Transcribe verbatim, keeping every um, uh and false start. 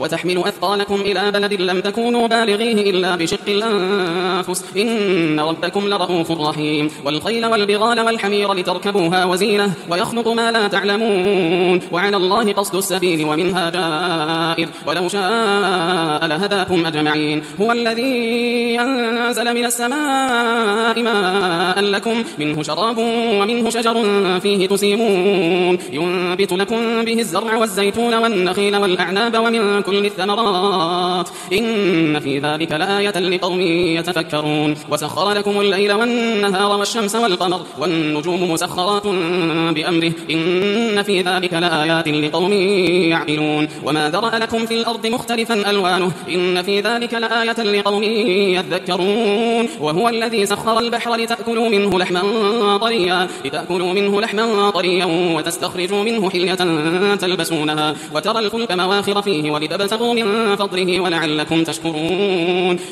وتحمل أثقالكم إلى بلد لم تكونوا بالغيه إلا بشق الأنفس إن ربكم لرؤوف رحيم والخيل والبغال والحمير لتركبوها وزينة ويخلق ما لا تعلمون وعلى الله قصد السبيل ومنها جائر ولو شاء لهداكم أجمعين هو الذي أنزل من السماء ماء لكم منه شراب ومنه شجر فيه تسيمون ينبت لكم به الزرع والزيتون والنخيل والأعناب ومن كل الثمرات إن في ذلك لآية لقوم يتفكرون وسخر لكم الليل والنهار والشمس والقمر والنجوم مسخرات بأمره إن في ذلك لآيات لقوم يعقلون وما ذرأ لكم في الأرض مختلفا ألوانه إن في ذلك لآية لقوم يذكرون وهو الذي سخر البحر لتأكلوا منه لحما طريا لتأكلوا منه لحما طريا وتستخرجوا منه حلية تلبسونها وترى الفلك مواخر فيه ولتبتغوا من فضله ولعلكم تشكرون